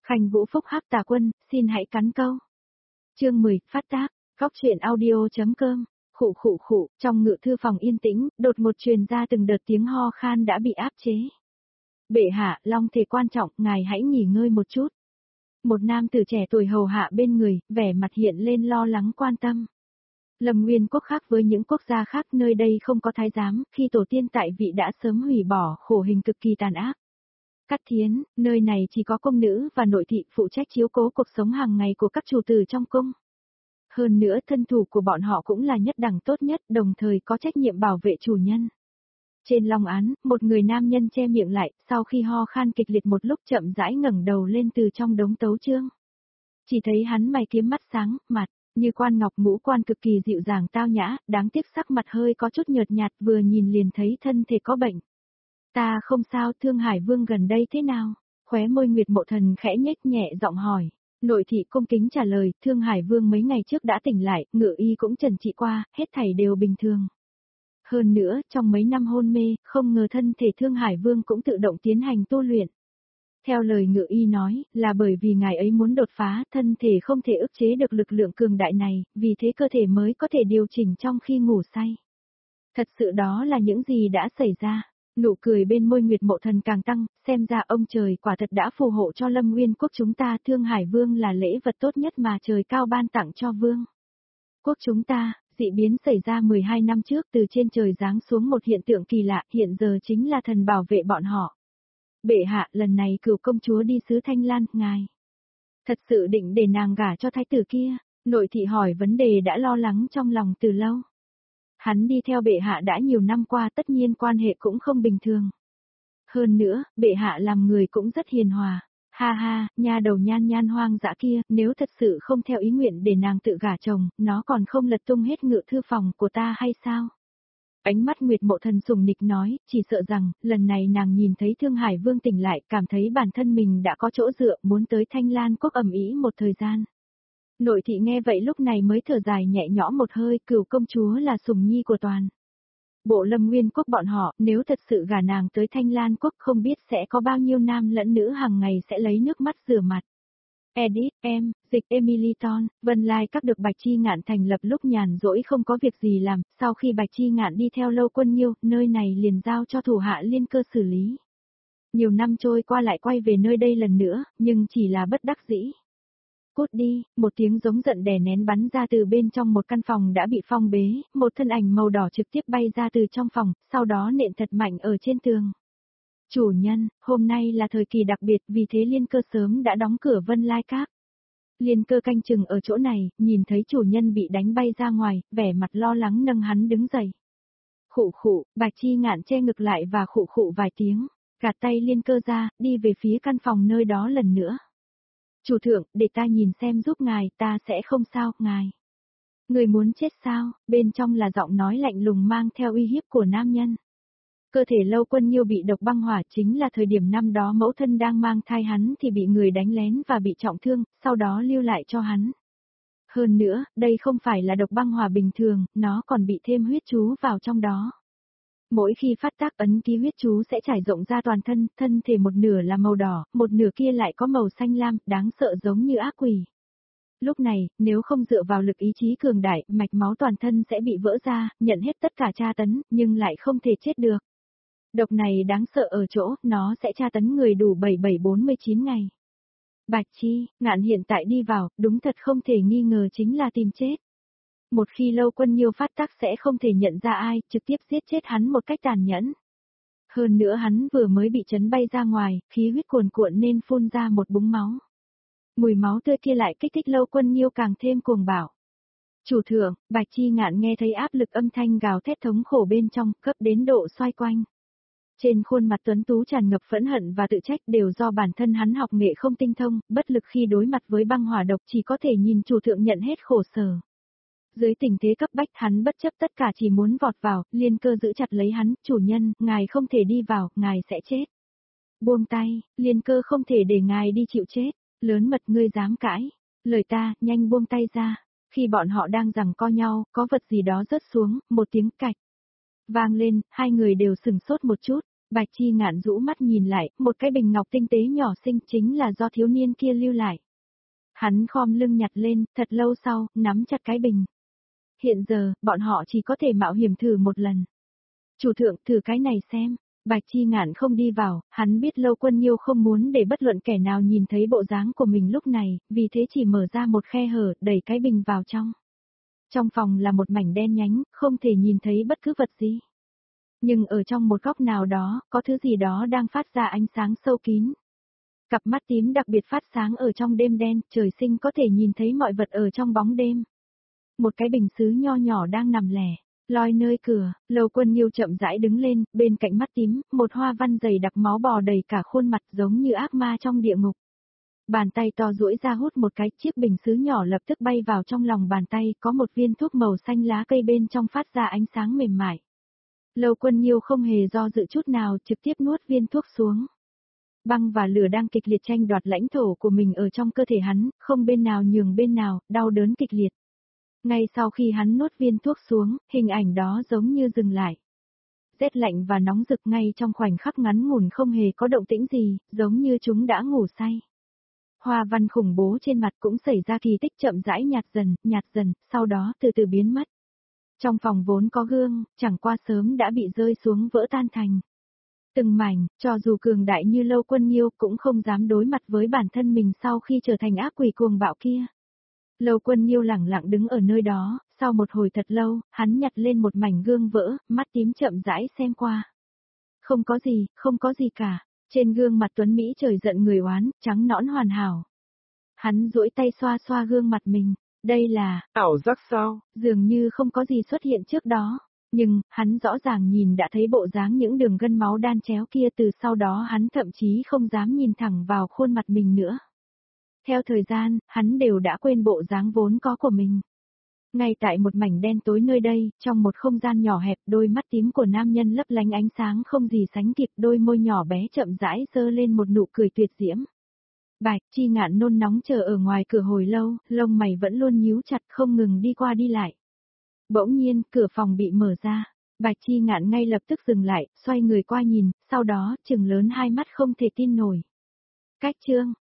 Khanh Vũ Phúc Hắc Tà Quân, xin hãy cắn câu. Chương 10, phát tác, góc truyện audio.com. Khụ, trong ngự thư phòng yên tĩnh, đột một truyền ra từng đợt tiếng ho khan đã bị áp chế. Bệ hạ, long thể quan trọng, ngài hãy nghỉ ngơi một chút. Một nam tử trẻ tuổi hầu hạ bên người, vẻ mặt hiện lên lo lắng quan tâm. Lâm Nguyên quốc khác với những quốc gia khác, nơi đây không có thái giám, khi tổ tiên tại vị đã sớm hủy bỏ, khổ hình cực kỳ tàn ác. Cát Thiến, nơi này chỉ có công nữ và nội thị phụ trách chiếu cố cuộc sống hàng ngày của các chủ tử trong cung. Hơn nữa thân thủ của bọn họ cũng là nhất đẳng tốt nhất, đồng thời có trách nhiệm bảo vệ chủ nhân. Trên long án, một người nam nhân che miệng lại, sau khi ho khan kịch liệt một lúc chậm rãi ngẩng đầu lên từ trong đống tấu chương. Chỉ thấy hắn mày kiếm mắt sáng, mặt như quan ngọc, ngũ quan cực kỳ dịu dàng tao nhã, đáng tiếc sắc mặt hơi có chút nhợt nhạt, vừa nhìn liền thấy thân thể có bệnh. Ta không sao, Thương Hải Vương gần đây thế nào? Khóe môi Nguyệt Mộ Thần khẽ nhếch nhẹ giọng hỏi. Nội thị cung kính trả lời, Thương Hải Vương mấy ngày trước đã tỉnh lại, ngự y cũng trần trị qua, hết thảy đều bình thường. Hơn nữa, trong mấy năm hôn mê, không ngờ thân thể Thương Hải Vương cũng tự động tiến hành tu luyện. Theo lời ngự y nói, là bởi vì ngài ấy muốn đột phá, thân thể không thể ức chế được lực lượng cường đại này, vì thế cơ thể mới có thể điều chỉnh trong khi ngủ say. Thật sự đó là những gì đã xảy ra. Nụ cười bên môi Nguyệt Mộ Thần càng tăng, xem ra ông trời quả thật đã phù hộ cho Lâm Nguyên quốc chúng ta. Thương Hải Vương là lễ vật tốt nhất mà trời cao ban tặng cho vương quốc chúng ta. Dị biến xảy ra 12 năm trước, từ trên trời giáng xuống một hiện tượng kỳ lạ, hiện giờ chính là thần bảo vệ bọn họ. Bệ hạ, lần này Cửu công chúa đi xứ Thanh Lan, ngài thật sự định để nàng gả cho thái tử kia? Nội thị hỏi vấn đề đã lo lắng trong lòng từ lâu. Hắn đi theo bệ hạ đã nhiều năm qua, tất nhiên quan hệ cũng không bình thường. Hơn nữa, bệ hạ làm người cũng rất hiền hòa. Ha ha, nha đầu nhan hoang dã kia, nếu thật sự không theo ý nguyện để nàng tự gả chồng, nó còn không lật tung hết ngự thư phòng của ta hay sao? Ánh mắt Nguyệt Mộ Thần sùng nịch nói, chỉ sợ rằng, lần này nàng nhìn thấy Thương Hải Vương tỉnh lại, cảm thấy bản thân mình đã có chỗ dựa, muốn tới Thanh Lan quốc ầm ĩ một thời gian. Nội thị nghe vậy lúc này mới thở dài nhẹ nhõm một hơi, Cửu công chúa là sùng nhi của toàn bộ Lâm Nguyên quốc bọn họ, nếu thật sự gả nàng tới Thanh Lan quốc không biết sẽ có bao nhiêu nam lẫn nữ hàng ngày sẽ lấy nước mắt rửa mặt. Edit, dịch Emily Ton, Vân Lai các được Bạch Chi Ngạn thành lập lúc nhàn rỗi không có việc gì làm, sau khi Bạch Chi Ngạn đi theo Lâu Quân Nhiêu, nơi này liền giao cho thủ hạ Liên Cơ xử lý. Nhiều năm trôi qua lại quay về nơi đây lần nữa, nhưng chỉ là bất đắc dĩ. Cút đi, một tiếng giống giận đè nén bắn ra từ bên trong một căn phòng đã bị phong bế, một thân ảnh màu đỏ trực tiếp bay ra từ trong phòng, sau đó nện thật mạnh ở trên tường. Chủ nhân, hôm nay là thời kỳ đặc biệt, vì thế Liên Cơ sớm đã đóng cửa Vân Lai Các. Liên Cơ canh chừng ở chỗ này, nhìn thấy chủ nhân bị đánh bay ra ngoài, vẻ mặt lo lắng nâng hắn đứng dậy. Khụ, Bạch Chi Ngạn che ngực lại và khụ vài tiếng, gạt tay Liên Cơ ra, đi về phía căn phòng nơi đó lần nữa. Chủ thượng, để ta nhìn xem giúp ngài, ta sẽ không sao, ngài. Người muốn chết sao? Bên trong là giọng nói lạnh lùng mang theo uy hiếp của nam nhân. Cơ thể Lâu Quân Nhiêu bị độc băng hỏa, chính là thời điểm năm đó mẫu thân đang mang thai hắn thì bị người đánh lén và bị trọng thương, sau đó lưu lại cho hắn. Hơn nữa, đây không phải là độc băng hỏa bình thường, nó còn bị thêm huyết chú vào trong đó. Mỗi khi phát tác ấn ký huyết chú sẽ trải rộng ra toàn thân, thân thể một nửa là màu đỏ, một nửa kia lại có màu xanh lam, đáng sợ giống như ác quỷ. Lúc này, nếu không dựa vào lực ý chí cường đại, mạch máu toàn thân sẽ bị vỡ ra, nhận hết tất cả tra tấn, nhưng lại không thể chết được. Độc này đáng sợ ở chỗ, nó sẽ tra tấn người đủ 7749 ngày. Bạch Chi Ngạn hiện tại đi vào, đúng thật không thể nghi ngờ chính là tìm chết. Một khi Lâu Quân Nhiêu phát tác sẽ không thể nhận ra ai, trực tiếp giết chết hắn một cách tàn nhẫn. Hơn nữa hắn vừa mới bị chấn bay ra ngoài, khí huyết cuồn cuộn nên phun ra một búng máu. Mùi máu tươi kia lại kích thích Lâu Quân Nhiêu càng thêm cuồng bạo. Chủ thượng, Bạch Chi Ngạn nghe thấy áp lực âm thanh gào thét thống khổ bên trong, cấp đến độ xoay quanh. Trên khuôn mặt tuấn tú tràn ngập phẫn hận và tự trách, đều do bản thân hắn học nghệ không tinh thông, bất lực khi đối mặt với băng hỏa độc, chỉ có thể nhìn chủ thượng nhận hết khổ sở. Dưới tình thế cấp bách hắn bất chấp tất cả chỉ muốn vọt vào, Liên Cơ giữ chặt lấy hắn, chủ nhân, ngài không thể đi vào, ngài sẽ chết. Buông tay, Liên Cơ không thể để ngài đi chịu chết, lớn mật ngươi dám cãi, lời ta, nhanh buông tay ra. Khi bọn họ đang giằng co nhau, có vật gì đó rớt xuống, một tiếng cạch vang lên, hai người đều sừng sốt một chút, Bạch Chi Ngạn rũ mắt nhìn lại, một cái bình ngọc tinh tế nhỏ xinh chính là do thiếu niên kia lưu lại. Hắn khom lưng nhặt lên, thật lâu sau, nắm chặt cái bình. Hiện giờ, bọn họ chỉ có thể mạo hiểm thử một lần. Chủ thượng, thử cái này xem. Bạch Chi Ngạn không đi vào, hắn biết Lâu Quân Nhiêu không muốn để bất luận kẻ nào nhìn thấy bộ dáng của mình lúc này, vì thế chỉ mở ra một khe hở, đẩy cái bình vào trong. Trong phòng là một mảnh đen nhánh, không thể nhìn thấy bất cứ vật gì. Nhưng ở trong một góc nào đó, có thứ gì đó đang phát ra ánh sáng sâu kín. Cặp mắt tím đặc biệt phát sáng ở trong đêm đen, trời sinh có thể nhìn thấy mọi vật ở trong bóng đêm. Một cái bình sứ nho nhỏ đang nằm lẻ, loi nơi cửa, Lâu Quân Nhiêu chậm rãi đứng lên, bên cạnh mắt tím, một hoa văn dày đặc máu bò đầy cả khuôn mặt giống như ác ma trong địa ngục. Bàn tay to duỗi ra hút một cái, chiếc bình sứ nhỏ lập tức bay vào trong lòng bàn tay, có một viên thuốc màu xanh lá cây bên trong phát ra ánh sáng mềm mại. Lâu Quân Nhiêu không hề do dự chút nào, trực tiếp nuốt viên thuốc xuống. Băng và lửa đang kịch liệt tranh đoạt lãnh thổ của mình ở trong cơ thể hắn, không bên nào nhường bên nào, đau đớn kịch liệt. Ngay sau khi hắn nuốt viên thuốc xuống, hình ảnh đó giống như dừng lại. Rét lạnh và nóng rực ngay trong khoảnh khắc ngắn ngủn không hề có động tĩnh gì, giống như chúng đã ngủ say. Hoa văn khủng bố trên mặt cũng xảy ra kỳ tích chậm rãi nhạt dần, sau đó từ từ biến mất. Trong phòng vốn có gương, chẳng qua sớm đã bị rơi xuống vỡ tan thành từng mảnh, cho dù cường đại như Lâu Quân Nhiêu cũng không dám đối mặt với bản thân mình sau khi trở thành ác quỷ cuồng bạo kia. Lâu Quân Nhiêu lẳng lặng đứng ở nơi đó, sau một hồi thật lâu, hắn nhặt lên một mảnh gương vỡ, mắt tím chậm rãi xem qua. Không có gì cả, trên gương mặt tuấn Mỹ trời giận người oán, trắng nõn hoàn hảo. Hắn duỗi tay xoa xoa gương mặt mình, đây là ảo giác sao? Dường như không có gì xuất hiện trước đó. Nhưng, hắn rõ ràng nhìn đã thấy bộ dáng những đường gân máu đan chéo kia từ sau đó hắn thậm chí không dám nhìn thẳng vào khuôn mặt mình nữa. Theo thời gian, hắn đều đã quên bộ dáng vốn có của mình. Ngay tại một mảnh đen tối nơi đây, trong một không gian nhỏ hẹp, đôi mắt tím của nam nhân lấp lánh ánh sáng không gì sánh kịp, đôi môi nhỏ bé chậm rãi giơ lên một nụ cười tuyệt diễm. Bạch Chi Ngạn nôn nóng chờ ở ngoài cửa hồi lâu, lông mày vẫn luôn nhíu chặt không ngừng đi qua đi lại. Bỗng nhiên, cửa phòng bị mở ra. Bạch Chi Ngạn ngay lập tức dừng lại, xoay người qua nhìn, sau đó, trừng lớn hai mắt không thể tin nổi. Cách chương,